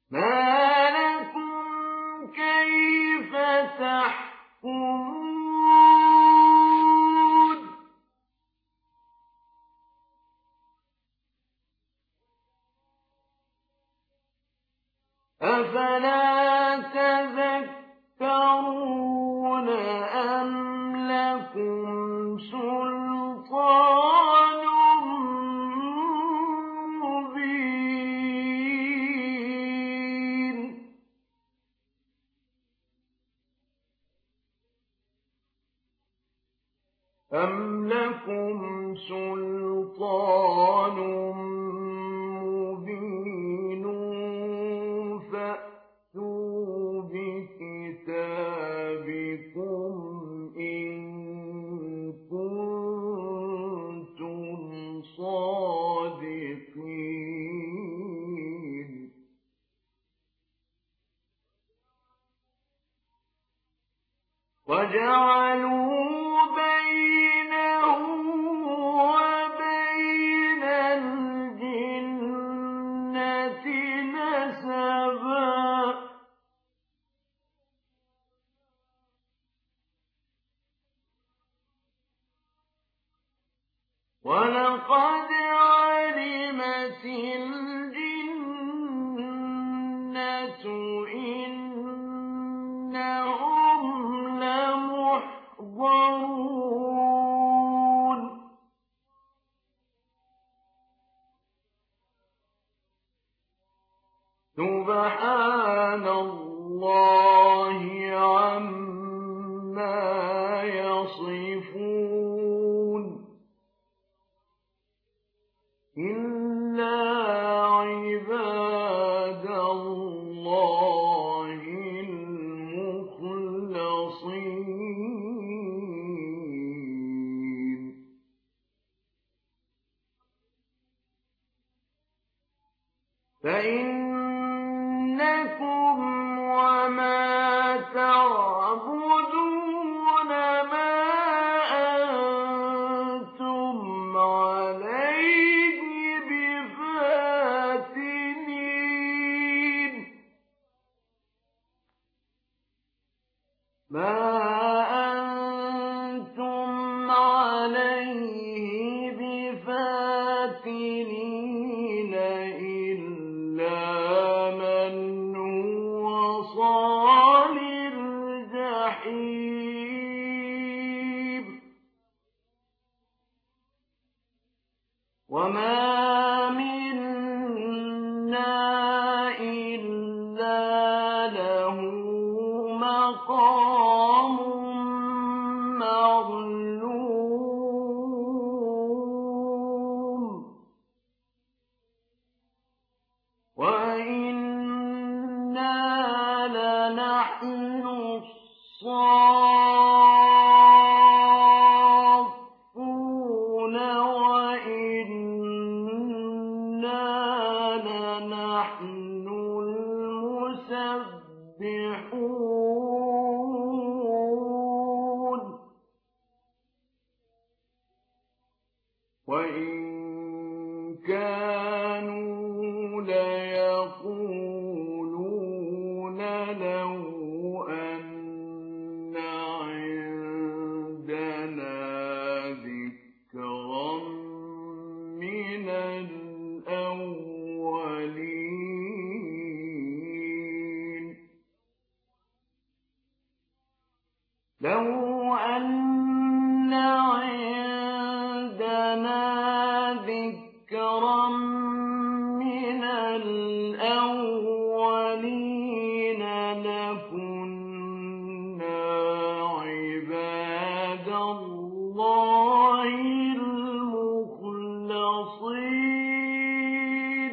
ما لكم كيف تحكمون أفلا تذكرون أم لكم سلطان مبين أم لكم سلطان مبين فأتوا بكتابكم إن كنتم صادقين وجعلوا بينه وبين الجنة نسبا ولقد علمت الجنة إنهم لمحضرون سبحان الله عما يصفون إلا عباد الله المخلصين فإنكم وما تعبدون ما أنتم عليه بفاتنين ما أنتم عليه بفاتنين إلا من هو صال الجحيم وما منا إلا له مقام معلوم وإنا لنحن الصافون وإنا لنحن المسبحون وإن كانوا ليقولون لو أن عندنا ذكرا من الأولين لو أن عندنا ذكرا من الأولين لكنا عباد الله المخلصين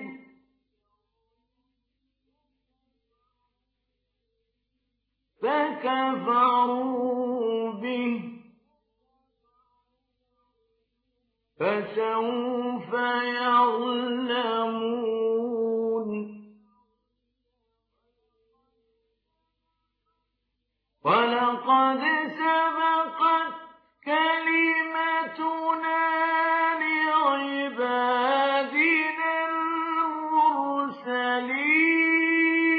فكفروا به فسوف يعلمون ولقد سبقت كلمتنا لعبادنا المرسلين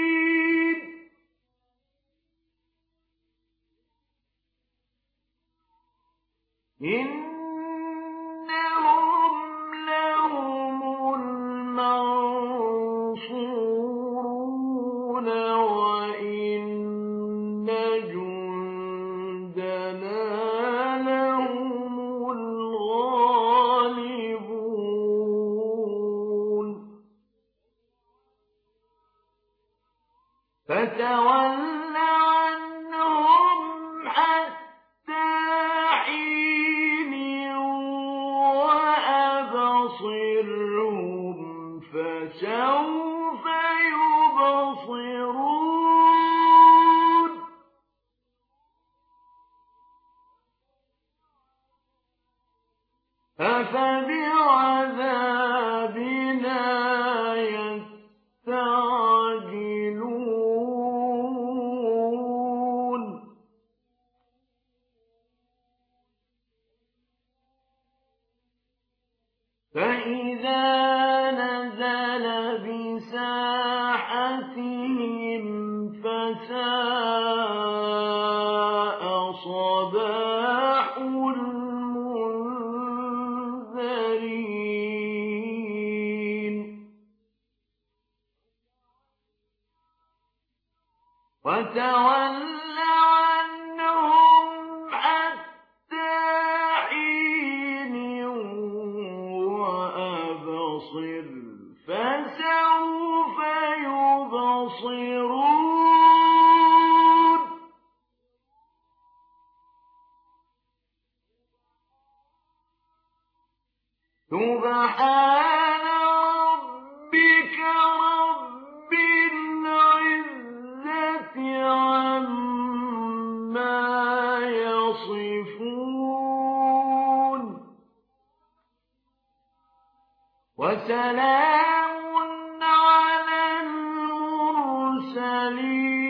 إنهم لهم المنصورون وإن جندنا لهم الغالبون فتول عنهم حتى حين وأبصرهم فسوف يبصرون أفبعذابنا يستعجلون فإذا نزل بساحتهم فساء صباح المنذرين وتول عنهم حتى حين وأبصر فسوف يبصرون سبحان ربك رب العزة عما يصفون وسلام على المرسلين